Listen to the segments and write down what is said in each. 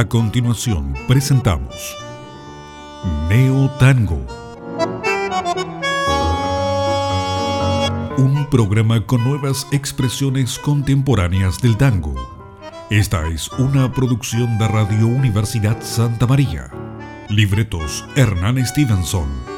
A continuación presentamos Neo Tango, un programa con nuevas expresiones contemporáneas del tango. Esta es una producción de Radio Universidad Santa María. Libretos Hernán Stevenson.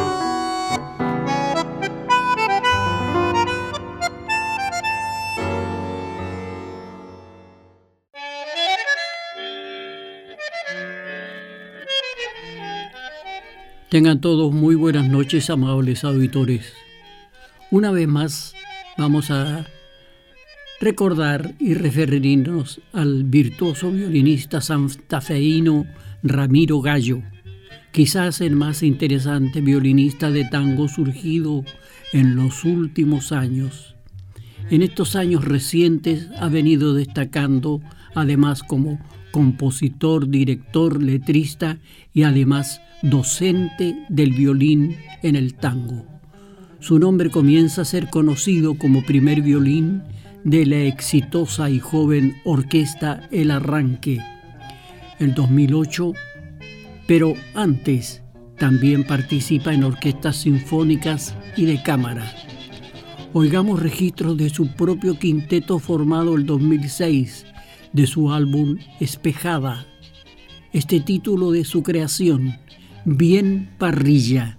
Tengan todos muy buenas noches, amables auditores. Una vez más vamos a recordar y referirnos al virtuoso violinista santafesino Ramiro Gallo, quizás el más interesante violinista de tango surgido en los últimos años. En estos años recientes ha venido destacando además como compositor, director, letrista y además docente del violín en el tango. Su nombre comienza a ser conocido como primer violín de la exitosa y joven orquesta El Arranque, en 2008, pero antes también participa en orquestas sinfónicas y de cámara. Oigamos registros de su propio quinteto formado en 2006, de su álbum Espejada. Este título de su creación, Bien Parrilla.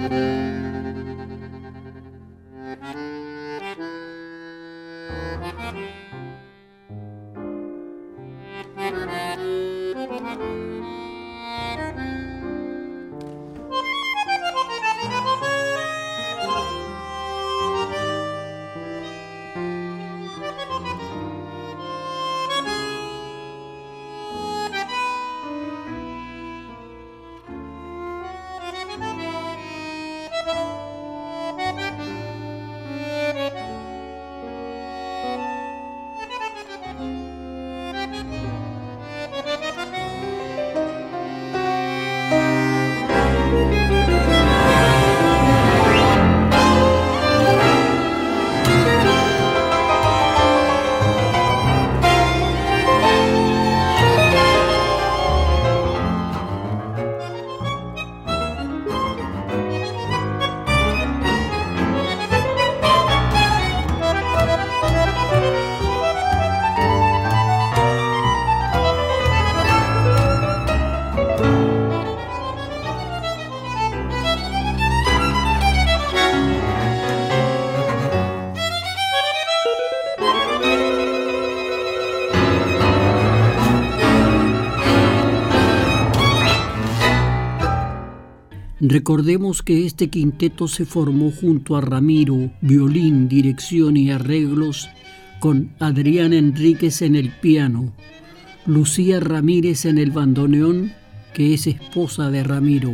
Recordemos que este quinteto se formó junto a Ramiro, violín, dirección y arreglos, con Adrián Enríquez en el piano, Lucía Ramírez en el bandoneón, que es esposa de Ramiro,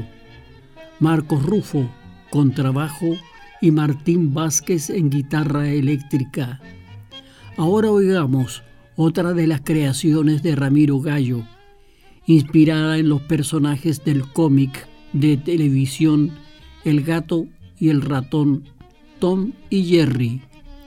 Marcos Rufo, contrabajo, y Martín Vázquez en guitarra eléctrica. Ahora oigamos otra de las creaciones de Ramiro Gallo, inspirada en los personajes del cómic de televisión El gato y el ratón, Tom y Jerry.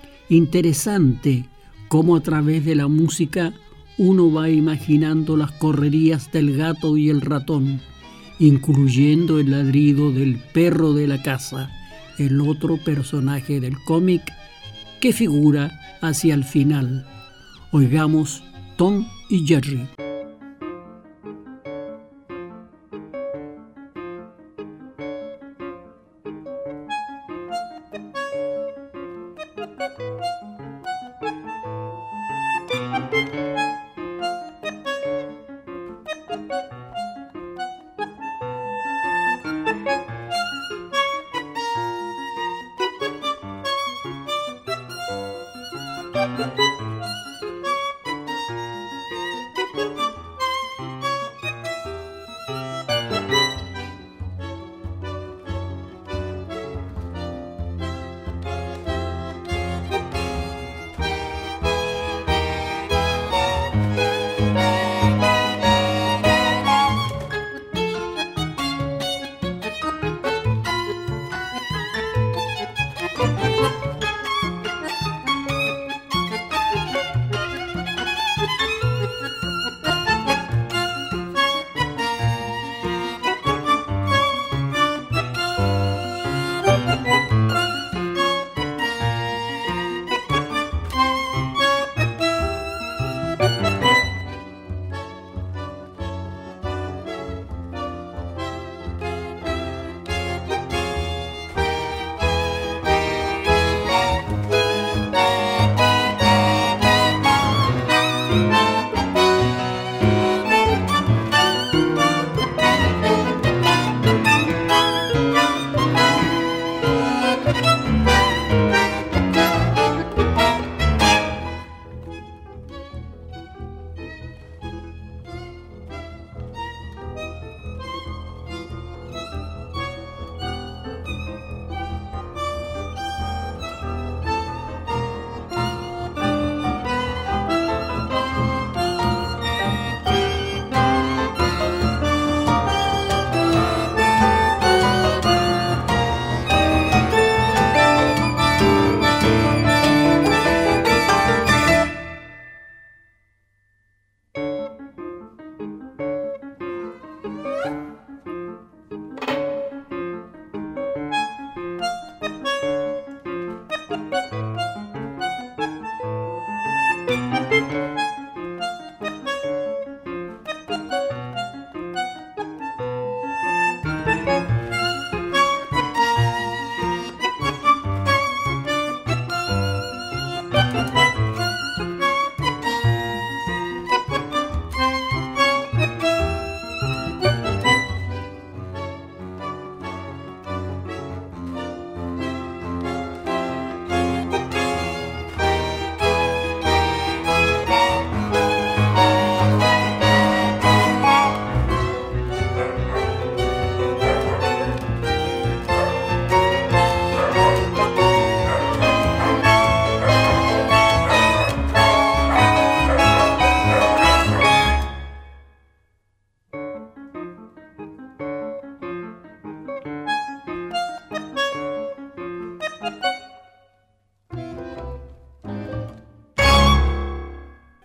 Interesante cómo a través de la música uno va imaginando las correrías del gato y el ratón, incluyendo el ladrido del perro de la casa, el otro personaje del cómic que figura hacia el final. Oigamos Tom y Jerry.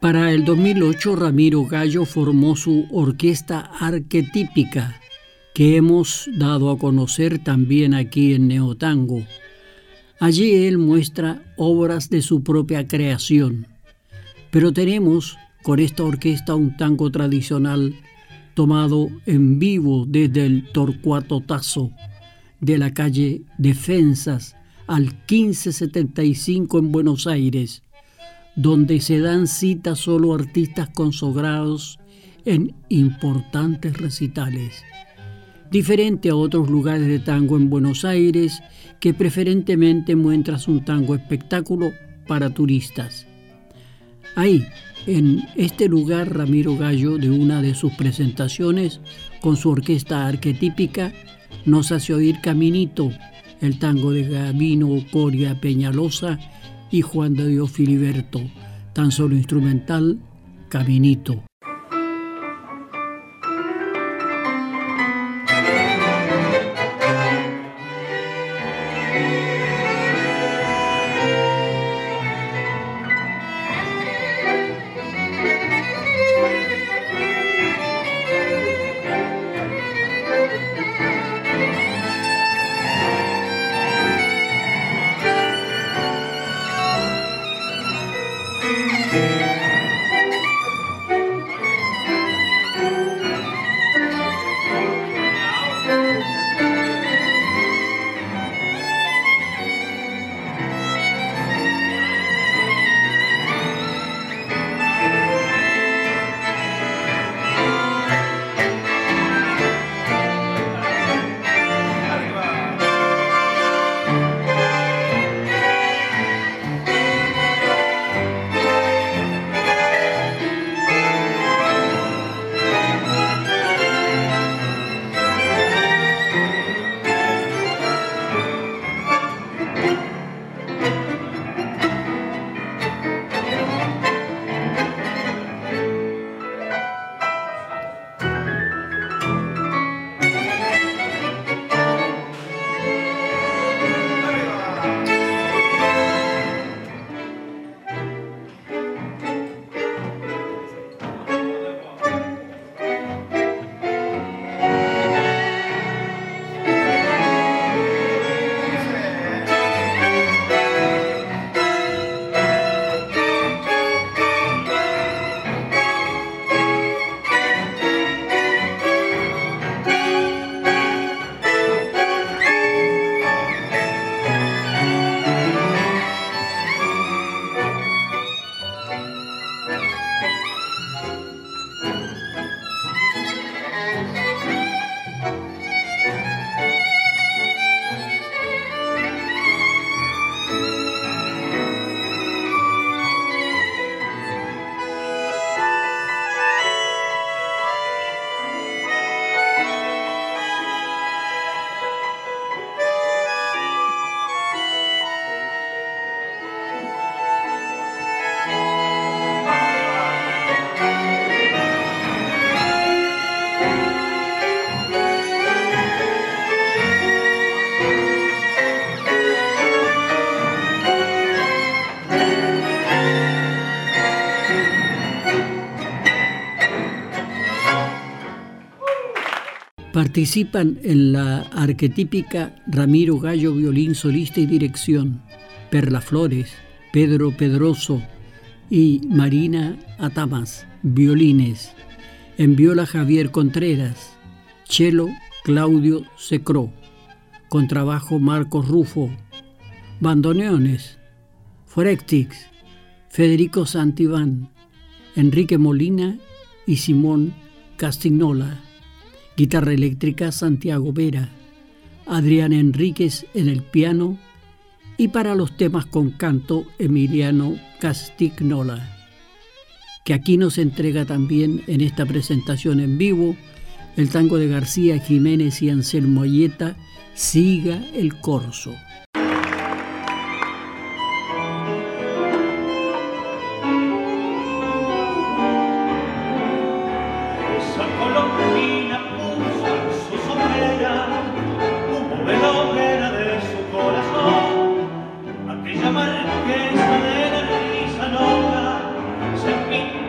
Para el 2008, Ramiro Gallo formó su orquesta arquetípica, que hemos dado a conocer también aquí en Neotango. Allí él muestra obras de su propia creación. Pero tenemos con esta orquesta un tango tradicional tomado en vivo desde el Torcuato Tazo de la calle Defensas al 1575 en Buenos Aires, donde se dan cita solo artistas consagrados en importantes recitales. Diferente a otros lugares de tango en Buenos Aires, que preferentemente muestran un tango espectáculo para turistas. Ahí, en este lugar, Ramiro Gallo, de una de sus presentaciones con su orquesta arquetípica, nos hace oír Caminito, el tango de Gabino Coria Peñalosa y Juan de Dios Filiberto, tan solo instrumental, Caminito. Participan en la arquetípica Ramiro Gallo, violín solista y dirección, Perla Flores, Pedro Pedroso y Marina Atamas, violines. En viola Javier Contreras, cello Claudio Secró, contrabajo Marcos Rufo, bandoneones Forextix, Federico Santibán, Enrique Molina y Simón Castignola. Guitarra eléctrica Santiago Vera, Adrián Enríquez en el piano y para los temas con canto Emiliano Castignola, que aquí nos entrega también en esta presentación en vivo el tango de García Jiménez y Anselmo Ayeta, Siga el Corso. Aquella marquesa de la risa loca se pinta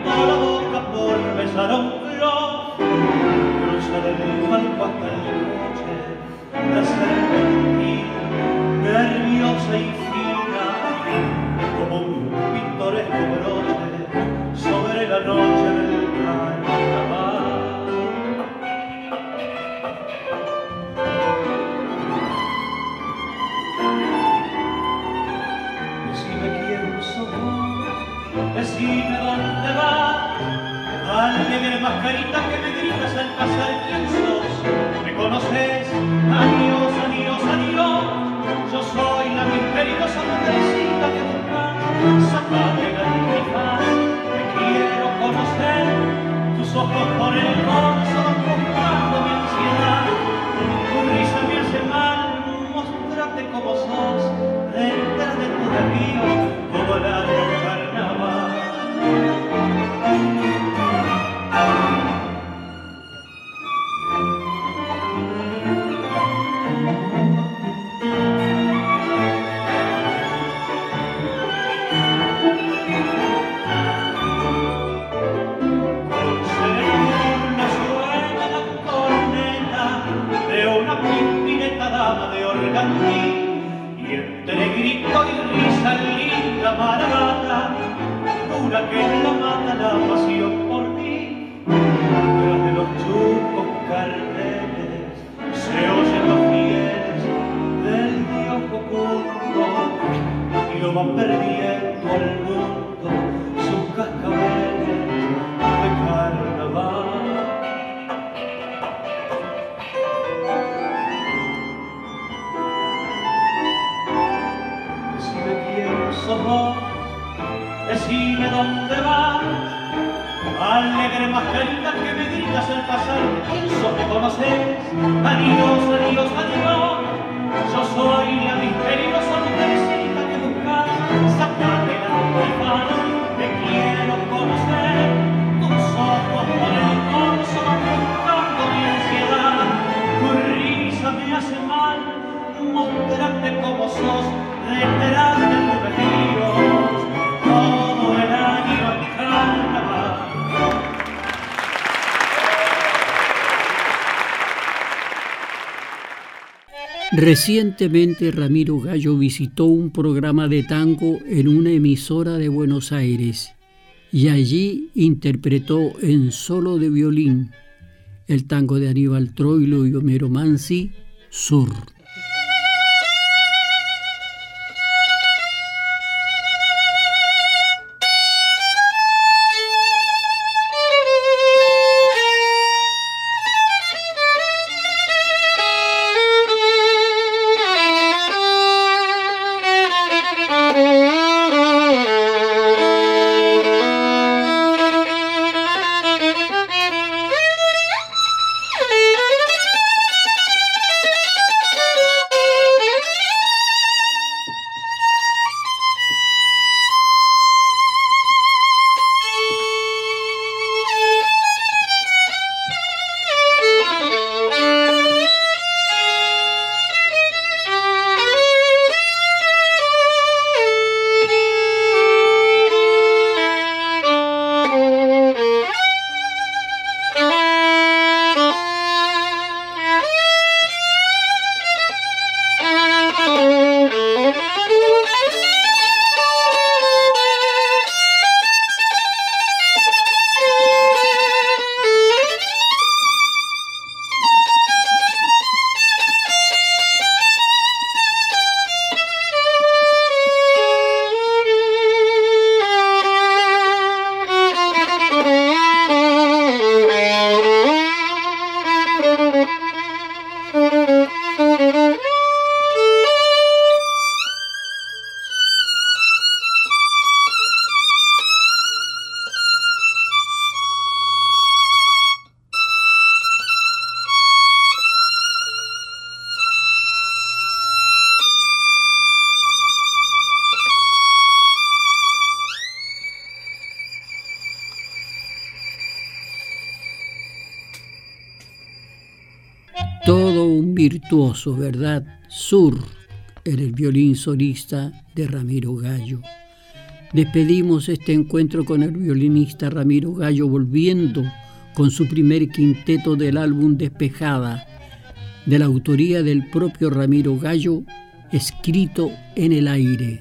mascarita que me gritas al pasar, ¿quién sos? ¿Me conoces? Adiós, adiós, adiós. Yo soy la misteriosa mujercita que buscas. Sácate la antifaz, te quiero conocer. Tus ojos por el bolso van buscando mi ansiedad. Tu risa me hace mal, mostrate como sos. Detrás de tu desvío, como largo carnaval. Y entre grito y risa linda marabata, jura que la mata la pasión por mí. Tras de los chupos carteles se oyen los fieles del dios oculto y lo van perdiendo al mundo sus cascabeles de carnaval. Decime dónde vas, alegre mascarita que me gritas al pasar, ¿quién sos? ¿Me conoces? Adiós, adiós, adiós. Yo soy la misteriosa mujercita que buscas. Sácate la antifaz, te quiero conocer. Tus ojos por el torso van buscando mi ansiedad. Tu risa me hace mal, mostrarte como sos. Detrás de tu vestido, todo el año en carnaval. Recientemente Ramiro Gallo visitó un programa de tango en una emisora de Buenos Aires y allí interpretó en solo de violín el tango de Aníbal Troilo y Homero Mansi, Sur. Todo un virtuoso, ¿verdad? Sur, en el violín solista de Ramiro Gallo. Despedimos este encuentro con el violinista Ramiro Gallo volviendo con su primer quinteto del álbum Despejada, de la autoría del propio Ramiro Gallo, escrito en el aire.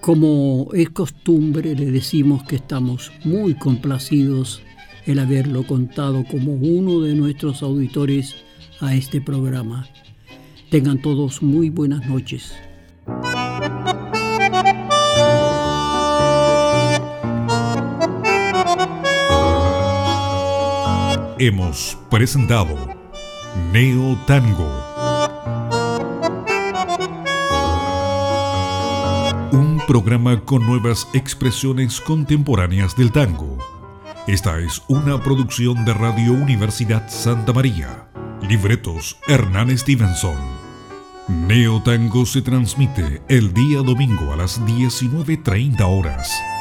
Como es costumbre, le decimos que estamos muy complacidos el haberlo contado como uno de nuestros auditores a este programa. Tengan todos muy buenas noches. Hemos presentado Neo Tango, un programa con nuevas expresiones contemporáneas del tango. Esta es una producción de Radio Universidad Santa María. Libretos Hernán Stevenson. Neo Tango se transmite el día domingo a las 19:30 horas.